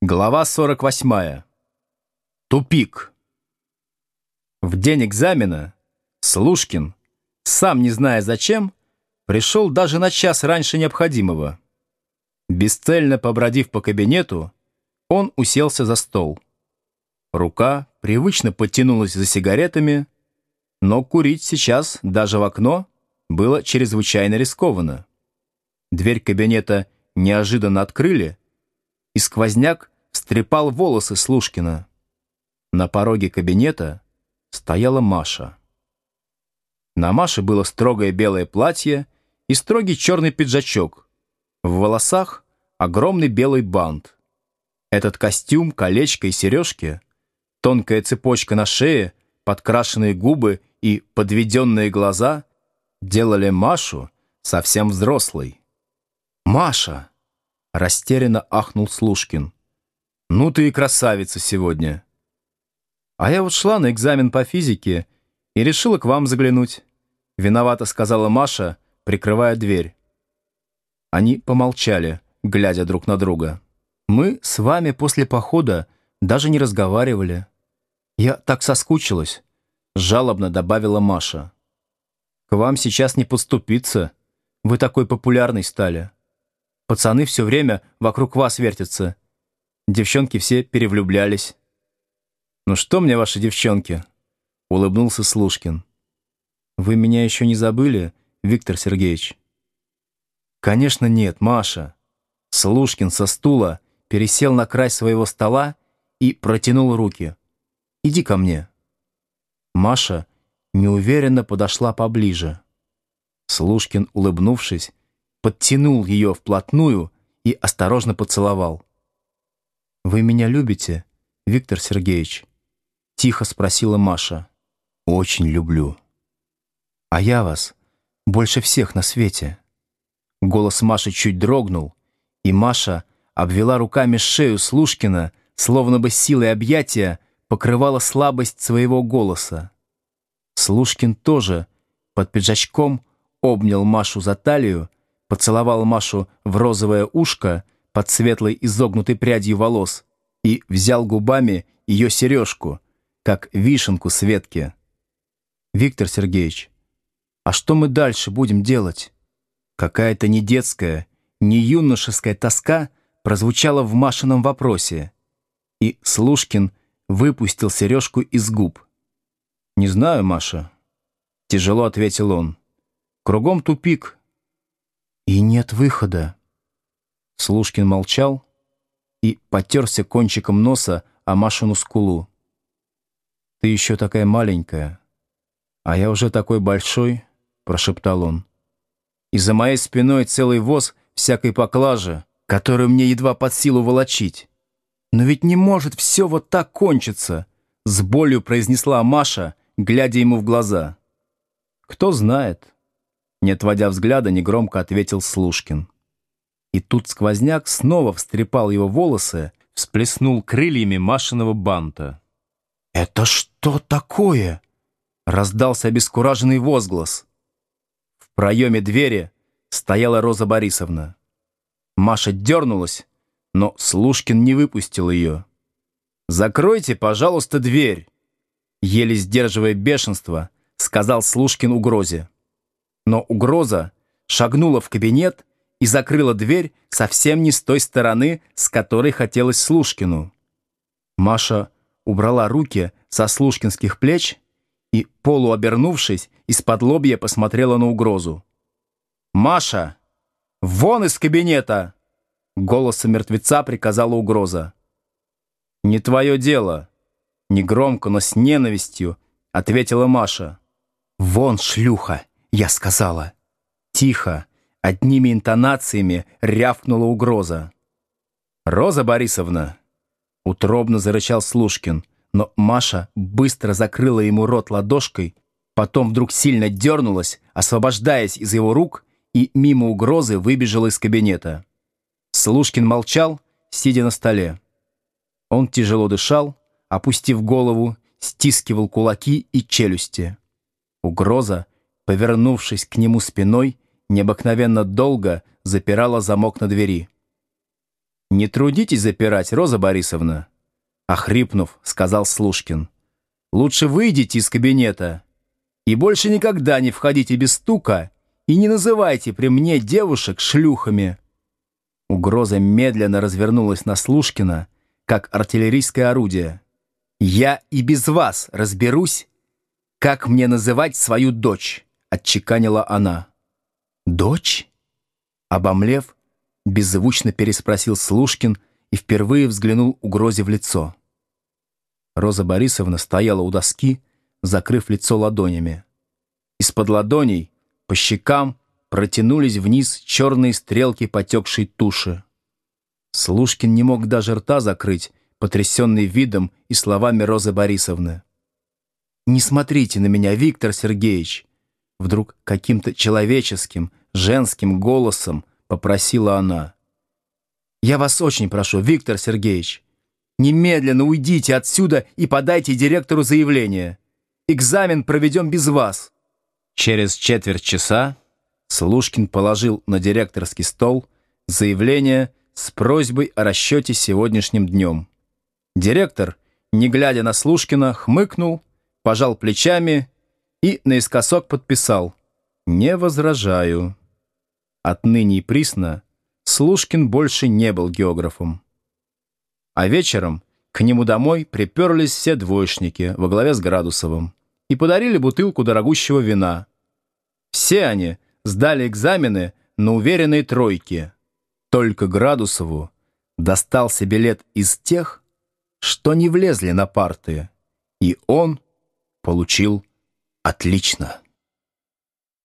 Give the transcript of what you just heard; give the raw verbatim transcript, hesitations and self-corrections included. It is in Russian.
Глава сорок восьмая. Тупик. В день экзамена Слушкин, сам не зная зачем, пришел даже на час раньше необходимого. Бесцельно побродив по кабинету, он уселся за стол. Рука привычно подтянулась за сигаретами, но курить сейчас даже в окно было чрезвычайно рискованно. Дверь кабинета неожиданно открыли, и сквозняк встрепал волосы Слушкина. На пороге кабинета стояла Маша. На Маше было строгое белое платье и строгий черный пиджачок. В волосах огромный белый бант. Этот костюм, колечко и сережки, тонкая цепочка на шее, подкрашенные губы и подведенные глаза делали Машу совсем взрослой. «Маша!» — растерянно ахнул Слушкин. «Ну ты и красавица сегодня!» «А я вот шла на экзамен по физике и решила к вам заглянуть», — виновато сказала Маша, прикрывая дверь. Они помолчали, глядя друг на друга. «Мы с вами после похода даже не разговаривали. Я так соскучилась», — жалобно добавила Маша. «К вам сейчас не подступиться. Вы такой популярный стали. Пацаны все время вокруг вас вертятся. Девчонки все перевлюблялись». «Ну что мне ваши девчонки?» — улыбнулся Слушкин. «Вы меня еще не забыли, Виктор Сергеевич?» «Конечно нет, Маша». Слушкин со стула пересел на край своего стола и протянул руки. «Иди ко мне». Маша неуверенно подошла поближе. Слушкин, улыбнувшись, подтянул ее вплотную и осторожно поцеловал. «Вы меня любите, Виктор Сергеевич?» — тихо спросила Маша. «Очень люблю». «А я вас больше всех на свете». Голос Маши чуть дрогнул, и Маша обвела руками шею Слушкина, словно бы силой объятия покрывала слабость своего голоса. Слушкин тоже под пиджачком обнял Машу за талию, поцеловал Машу в розовое ушко под светлой изогнутой прядью волос и взял губами ее сережку, как вишенку с ветки. «Виктор Сергеевич, а что мы дальше будем делать?» Какая-то не детская, не юношеская тоска прозвучала в Машином вопросе, и Слушкин выпустил сережку из губ. «Не знаю, Маша», — тяжело ответил он. «Кругом тупик». «И нет выхода». Слушкин молчал и потерся кончиком носа о Машину скулу. «Ты еще такая маленькая, а я уже такой большой», — прошептал он. «И за моей спиной целый воз всякой поклажи, которую мне едва под силу волочить. Но ведь не может все вот так кончиться», — с болью произнесла Маша, глядя ему в глаза. «Кто знает», — не отводя взгляда, негромко ответил Слушкин. И тут сквозняк снова встрепал его волосы, всплеснул крыльями Машиного банта. «Это что такое?» — раздался обескураженный возглас. В проеме двери стояла Роза Борисовна. Маша дернулась, но Слушкин не выпустил ее. «Закройте, пожалуйста, дверь!» Еле сдерживая бешенство, сказал Слушкин угрозе. Но угроза шагнула в кабинет и закрыла дверь совсем не с той стороны, с которой хотелось Слушкину. Маша убрала руки со слушкинских плеч и, полуобернувшись, из-под лобья посмотрела на угрозу. «Маша, вон из кабинета!» Голосом мертвеца приказала угроза. «Не твое дело!» Негромко, но с ненавистью ответила Маша. «Вон, шлюха!» я сказала. Тихо, одними интонациями рявкнула угроза. «Роза Борисовна!» Утробно зарычал Слушкин, но Маша быстро закрыла ему рот ладошкой, потом вдруг сильно дернулась, освобождаясь из его рук, и мимо угрозы выбежала из кабинета. Слушкин молчал, сидя на столе. Он тяжело дышал, опустив голову, стискивал кулаки и челюсти. Угроза, повернувшись к нему спиной, необыкновенно долго запирала замок на двери. «Не трудитесь запирать, Роза Борисовна», — охрипнув, сказал Слушкин. «Лучше выйдите из кабинета и больше никогда не входите без стука и не называйте при мне девушек шлюхами». Угроза медленно развернулась на Слушкина, как артиллерийское орудие. «Я и без вас разберусь, как мне называть свою дочь», — отчеканила она. «Дочь?» Обомлев, беззвучно переспросил Слушкин и впервые взглянул угрозе в лицо. Роза Борисовна стояла у доски, закрыв лицо ладонями. Из-под ладоней по щекам протянулись вниз черные стрелки потекшей туши. Слушкин не мог даже рта закрыть, потрясенный видом и словами Розы Борисовны. «Не смотрите на меня, Виктор Сергеевич!» Вдруг каким-то человеческим, женским голосом попросила она. «Я вас очень прошу, Виктор Сергеевич, немедленно уйдите отсюда и подайте директору заявление. Экзамен проведем без вас». Через четверть часа Слушкин положил на директорский стол заявление с просьбой о расчете сегодняшним днем. Директор, не глядя на Слушкина, хмыкнул, пожал плечами и наискосок подписал: «Не возражаю». Отныне и присно Слушкин больше не был географом. А вечером к нему домой приперлись все двоечники во главе с Градусовым и подарили бутылку дорогущего вина. Все они сдали экзамены на уверенные тройки. Только Градусову достался билет из тех, что не влезли на парты, и он получил отлично.